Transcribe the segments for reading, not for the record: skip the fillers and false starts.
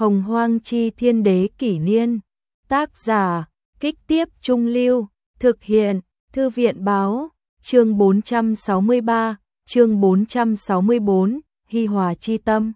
Hồng Hoang Chi Thiên Đế Kỷ Niên. Tác giả, Kích Tiếp Trung Lưu. Thực hiện, Thư viện Báo. Chương 463, chương 464, Hi Hòa Chi Tâm.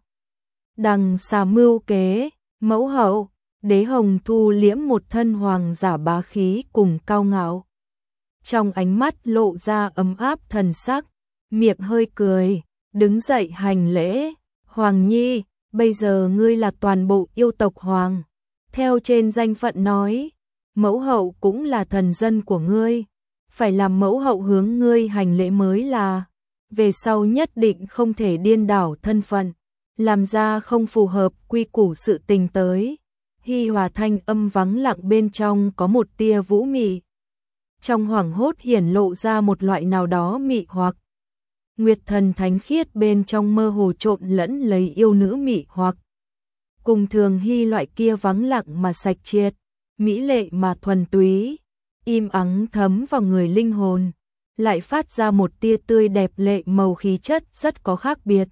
Đằng xà mưu kế, mẫu hậu, Đế Hồng thu liễm một thân hoàng giả bá khí cùng cao ngạo. Trong ánh mắt lộ ra ấm áp thần sắc, miệng hơi cười, đứng dậy hành lễ. Hoàng nhi, bây giờ ngươi là toàn bộ yêu tộc hoàng. Theo trên danh phận nói, mẫu hậu cũng là thần dân của ngươi. Phải làm mẫu hậu hướng ngươi hành lễ mới là. Về sau nhất định không thể điên đảo thân phận, làm ra không phù hợp quy củ sự tình tới. Hi Hòa thanh âm vắng lặng bên trong có một tia vũ mị. Trong hoảng hốt hiển lộ ra một loại nào đó mị hoặc. Nguyệt thần thánh khiết bên trong mơ hồ trộn lẫn lấy yêu nữ mị hoặc. Cùng thường Hi loại kia vắng lặng mà sạch triệt, mỹ lệ mà thuần túy, im ắng thấm vào người linh hồn, lại phát ra một tia tươi đẹp lệ màu khí chất rất có khác biệt.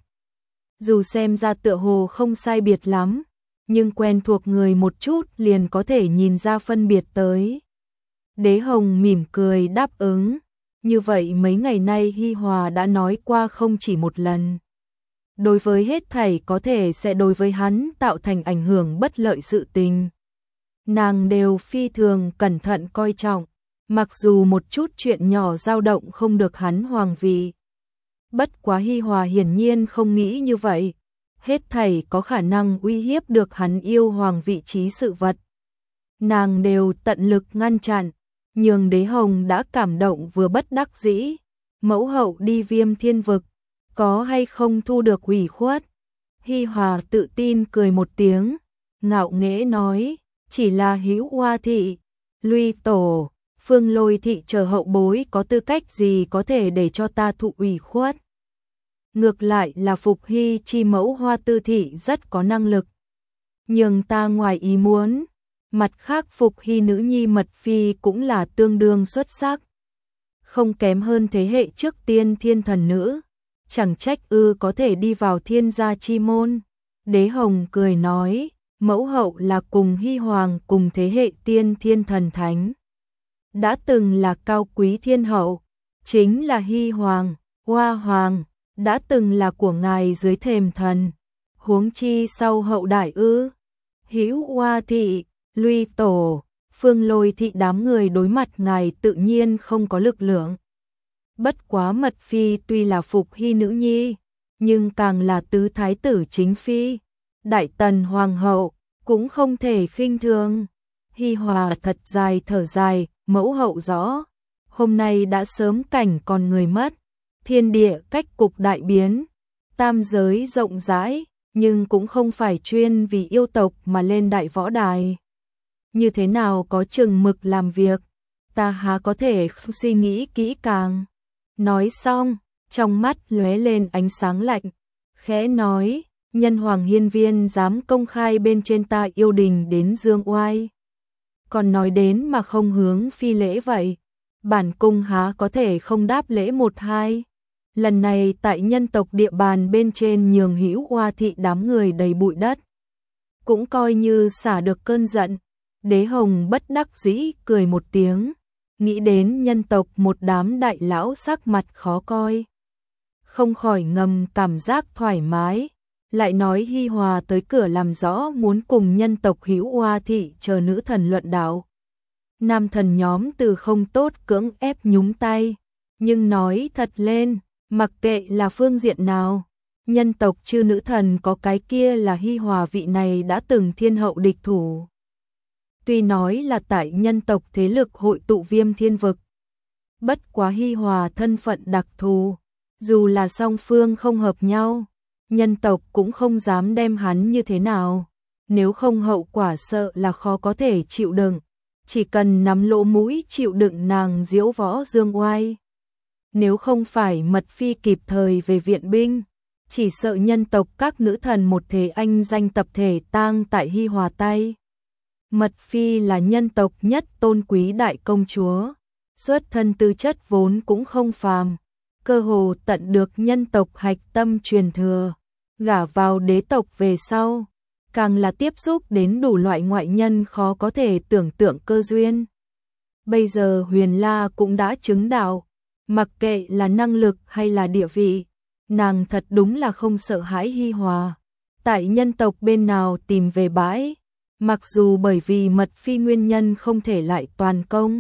Dù xem ra tựa hồ không sai biệt lắm, nhưng quen thuộc người một chút liền có thể nhìn ra phân biệt tới. Đế Hồng mỉm cười đáp ứng, như vậy mấy ngày nay Hi Hòa đã nói qua không chỉ một lần. Đối với hết thảy có thể sẽ đối với hắn tạo thành ảnh hưởng bất lợi sự tình, nàng đều phi thường cẩn thận coi trọng, mặc dù một chút chuyện nhỏ dao động không được hắn hoàng vị. Bất quá Hi Hòa hiển nhiên không nghĩ như vậy, hết thảy có khả năng uy hiếp được hắn yêu hoàng vị trí sự vật, nàng đều tận lực ngăn chặn, nhường Đế Hồng đã cảm động vừa bất đắc dĩ. Mẫu hậu đi Viêm Thiên Vực, có hay không thu được ủy khuất? Hi Hòa tự tin cười một tiếng, ngạo nghễ nói, chỉ là Hữu Hoa thị, Luy tổ, Phương Lôi thị chờ hậu bối có tư cách gì có thể để cho ta thụ ủy khuất? Ngược lại là Phục Hy chi mẫu Hoa Tư thị rất có năng lực, nhưng ta ngoài ý muốn. Mặt khác Phục Hy nữ nhi Mật Phi cũng là tương đương xuất sắc, không kém hơn thế hệ trước tiên thiên thần nữ, chẳng trách có thể đi vào thiên gia chi môn. Đế Hồng cười nói, mẫu hậu là cùng Hy Hoàng cùng thế hệ tiên thiên thần thánh. Đã từng là cao quý thiên hậu, chính là Hy Hoàng, Hoa Hoàng, đã từng là của ngài dưới thềm thần. Huống chi sau hậu đại Hữu Hoa thị, Luy tổ, Phương Lôi thị đám người đối mặt ngài tự nhiên không có lực lượng. Bất quá Mật Phi tuy là Phục Hy nữ nhi, nhưng càng là tứ thái tử chính phi, đại tần hoàng hậu, cũng không thể khinh thường. Hi Hòa thật dài thở dài, mẫu hậu rõ, hôm nay đã sớm cảnh còn người mất, thiên địa cách cục đại biến, tam giới rộng rãi, nhưng cũng không phải chuyên vì yêu tộc mà lên đại võ đài. Như thế nào có chừng mực làm việc, ta há có thể suy nghĩ kỹ càng. Nói xong, trong mắt lóe lên ánh sáng lạnh, khẽ nói, nhân hoàng hiên viên dám công khai bên trên ta yêu đình đến dương oai. Còn nói đến mà không hướng phi lễ vậy, bản cung há có thể không đáp lễ một hai. Lần này tại nhân tộc địa bàn bên trên nhường Hữu Hoa thị đám người đầy bụi đất, cũng coi như xả được cơn giận. Đế Hồng bất đắc dĩ cười một tiếng, nghĩ đến nhân tộc một đám đại lão sắc mặt khó coi, không khỏi ngầm cảm giác thoải mái, lại nói Hi Hòa tới cửa làm rõ muốn cùng nhân tộc Hữu Hoa thị chờ nữ thần luận đạo. Nam thần nhóm từ không tốt cưỡng ép nhúng tay, nhưng nói thật lên, mặc kệ là phương diện nào, nhân tộc chư nữ thần có cái kia là Hi Hòa vị này đã từng thiên hậu địch thủ. Tuy nói là tại nhân tộc thế lực hội tụ Viêm Thiên Vực, bất quá Hi Hòa thân phận đặc thù, dù là song phương không hợp nhau, nhân tộc cũng không dám đem hắn như thế nào, nếu không hậu quả sợ là khó có thể chịu đựng, chỉ cần nắm lỗ mũi chịu đựng nàng diễu võ dương oai. Nếu không phải Mật Phi kịp thời về viện binh, chỉ sợ nhân tộc các nữ thần một thế anh danh tập thể tang tại Hi Hòa tay. Mật Phi là nhân tộc nhất tôn quý đại công chúa, xuất thân tư chất vốn cũng không phàm, cơ hồ tận được nhân tộc hạch tâm truyền thừa, gả vào đế tộc về sau, càng là tiếp xúc đến đủ loại ngoại nhân khó có thể tưởng tượng cơ duyên. Bây giờ Huyền La cũng đã chứng đạo, mặc kệ là năng lực hay là địa vị, nàng thật đúng là không sợ hãi Hi Hòa. Tại nhân tộc bên nào tìm về bãi, mặc dù bởi vì mật phi nguyên nhân không thể lại toàn công.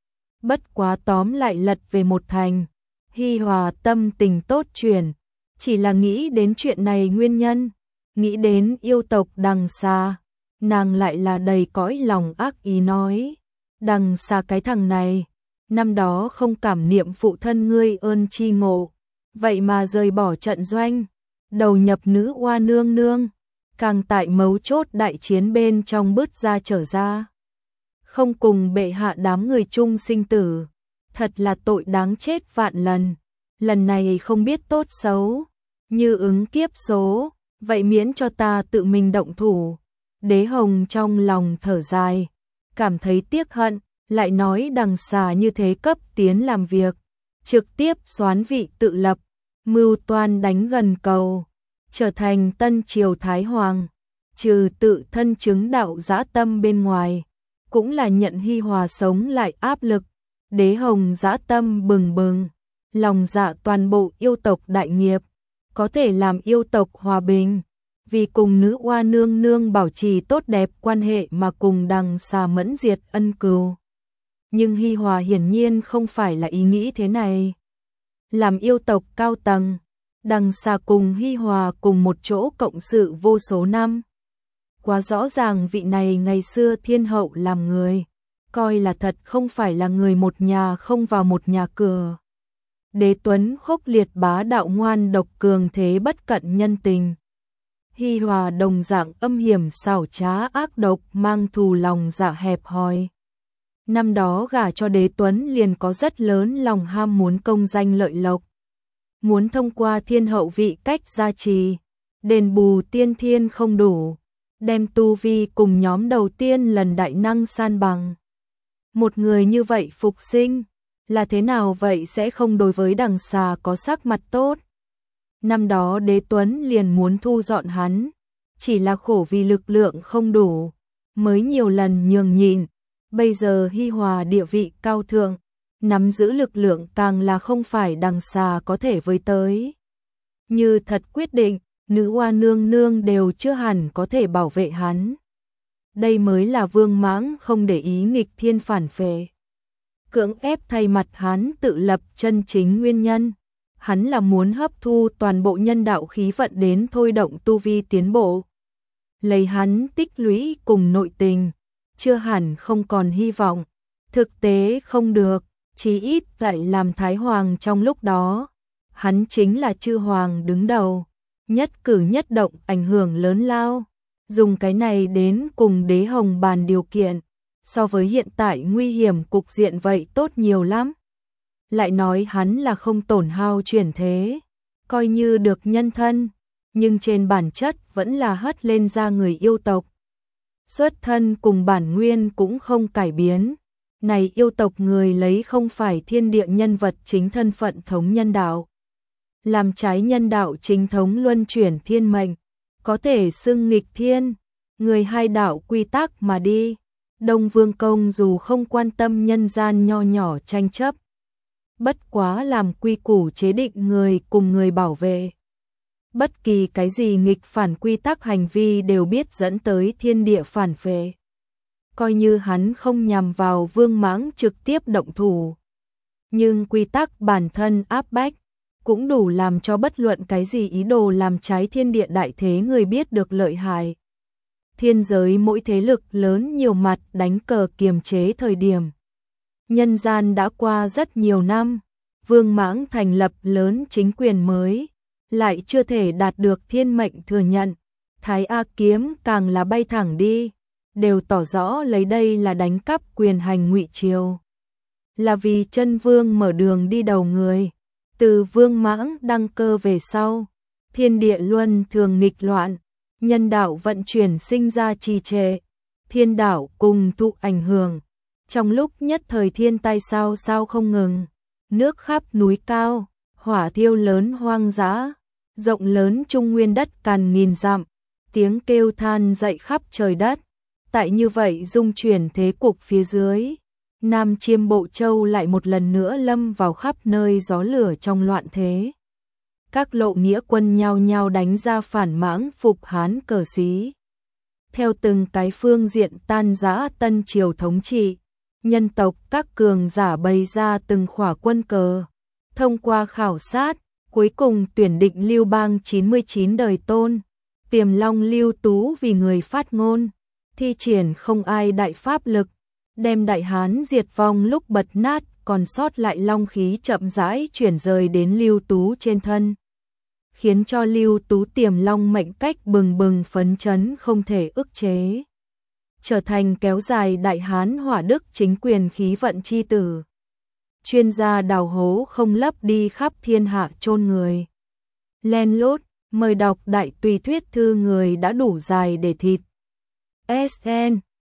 Bất quá tóm lại lật về một thành, Hi Hòa tâm tình tốt chuyển, chỉ là nghĩ đến chuyện này nguyên nhân, nghĩ đến yêu tộc Đằng Xà, nàng lại là đầy cõi lòng ác ý nói, Đằng Xà cái thằng này, năm đó không cảm niệm phụ thân ngươi ơn chi ngộ, vậy mà rời bỏ trận doanh, đầu nhập nữ oa nương nương, càng tại mấu chốt đại chiến bên trong bứt ra trở ra. Không cùng bệ hạ đám người chung sinh tử, thật là tội đáng chết vạn lần này không biết tốt xấu, như ứng kiếp số, vậy miễn cho ta tự mình động thủ. Đế Hồng trong lòng thở dài, cảm thấy tiếc hận, lại nói Đằng Xà như thế cấp tiến làm việc, trực tiếp soán vị tự lập, mưu toan đánh gần cầu, trở thành tân triều Thái Hoàng, trừ tự thân chứng đạo dã tâm bên ngoài, cũng là nhận Hi Hòa sống lại áp lực. Đế Hồng dã tâm bừng bừng, lòng dạ toàn bộ yêu tộc đại nghiệp, có thể làm yêu tộc hòa bình, vì cùng nữ oa nương nương bảo trì tốt đẹp quan hệ mà cùng Đằng Xà mẫn diệt ân cừu. Nhưng Hi Hòa hiển nhiên không phải là ý nghĩ thế này. Làm yêu tộc cao tầng, Đằng Xà cùng Hi Hòa cùng một chỗ cộng sự vô số năm. Quá rõ ràng vị này ngày xưa thiên hậu làm người, coi là thật không phải là người một nhà không vào một nhà cửa. Đế Tuấn khốc liệt bá đạo ngoan độc cường thế bất cận nhân tình. Hi Hòa đồng dạng âm hiểm xảo trá ác độc mang thù lòng dạ hẹp hòi. Năm đó gả cho Đế Tuấn liền có rất lớn lòng ham muốn công danh lợi lộc. Muốn thông qua thiên hậu vị cách gia trì, đền bù tiên thiên không đủ, đem tu vi cùng nhóm đầu tiên lần đại năng san bằng. Một người như vậy phục sinh, là thế nào vậy sẽ không đối với Đằng Xà có sắc mặt tốt. Năm đó Đế Tuấn liền muốn thu dọn hắn, chỉ là khổ vì lực lượng không đủ, mới nhiều lần nhường nhịn. Bây giờ Hi Hòa địa vị cao thượng, nắm giữ lực lượng càng là không phải Đằng Xà có thể với tới. Như thật quyết định, nữ oa nương nương đều chưa hẳn có thể bảo vệ hắn. Đây mới là Vương Mãng không để ý nghịch thiên phản phệ, cưỡng ép thay mặt hắn tự lập chân chính nguyên nhân. Hắn là muốn hấp thu toàn bộ nhân đạo khí vận đến thôi động tu vi tiến bộ. Lấy hắn tích lũy cùng nội tình, chưa hẳn không còn hy vọng. Thực tế không được, chí ít lại làm Thái Hoàng trong lúc đó. Hắn chính là chư hoàng đứng đầu, nhất cử nhất động ảnh hưởng lớn lao. Dùng cái này đến cùng Đế Hồng bàn điều kiện, so với hiện tại nguy hiểm cục diện vậy tốt nhiều lắm. Lại nói hắn là không tổn hao chuyển thế, coi như được nhân thân, nhưng trên bản chất vẫn là hất lên ra người yêu tộc. Xuất thân cùng bản nguyên cũng không cải biến, này yêu tộc người lấy không phải thiên địa nhân vật chính thân phận thống nhân đạo. Làm trái nhân đạo chính thống luân chuyển thiên mệnh, có thể xưng nghịch thiên, người hai đạo quy tắc mà đi. Đông Vương Công dù không quan tâm nhân gian nho nhỏ tranh chấp, bất quá làm quy củ chế định người cùng người bảo vệ. Bất kỳ cái gì nghịch phản quy tắc hành vi đều biết dẫn tới thiên địa phản phệ. Coi như hắn không nhằm vào Vương Mãng trực tiếp động thủ, nhưng quy tắc bản thân áp bách, cũng đủ làm cho bất luận cái gì ý đồ làm trái thiên địa đại thế người biết được lợi hại. Thiên giới mỗi thế lực lớn nhiều mặt đánh cờ kiềm chế thời điểm. Nhân gian đã qua rất nhiều năm, Vương Mãng thành lập lớn chính quyền mới, lại chưa thể đạt được thiên mệnh thừa nhận. Thái A Kiếm càng là bay thẳng đi, đều tỏ rõ lấy đây là đánh cắp quyền hành ngụy triều. Là vì chân vương mở đường đi đầu người, từ Vương Mãng đăng cơ về sau, thiên địa luân thường nghịch loạn, nhân đạo vận chuyển sinh ra trì trệ, thiên đạo cùng thụ ảnh hưởng. Trong lúc nhất thời thiên tai sao sao không ngừng, nước khắp núi cao, hỏa thiêu lớn hoang dã, rộng lớn trung nguyên đất càn nghìn dặm, tiếng kêu than dậy khắp trời đất. Tại như vậy dung chuyển thế cục phía dưới, Nam Chiêm Bộ Châu lại một lần nữa lâm vào khắp nơi gió lửa trong loạn thế. Các lộ nghĩa quân nhao nhao đánh ra phản mãng phục Hán cờ xí. Theo từng cái phương diện tan rã Tân Triều thống trị, nhân tộc các cường giả bày ra từng khỏa quân cờ. Thông qua khảo sát, cuối cùng tuyển định Lưu Bang 99 đời tôn, Tiềm Long Lưu Tú vì người phát ngôn, thi triển không ai đại pháp lực, đem Đại Hán diệt vong lúc bật nát, còn sót lại long khí chậm rãi chuyển rời đến Lưu Tú trên thân, khiến cho Lưu Tú Tiềm Long mệnh cách bừng bừng phấn chấn không thể ức chế, trở thành kéo dài Đại Hán hỏa đức chính quyền khí vận chi tử. Chuyên gia đào hố không lấp đi khắp thiên hạ chôn người. Len lút, mời đọc Đại Tùy Thuyết Thư người đã đủ dài để thịt. SN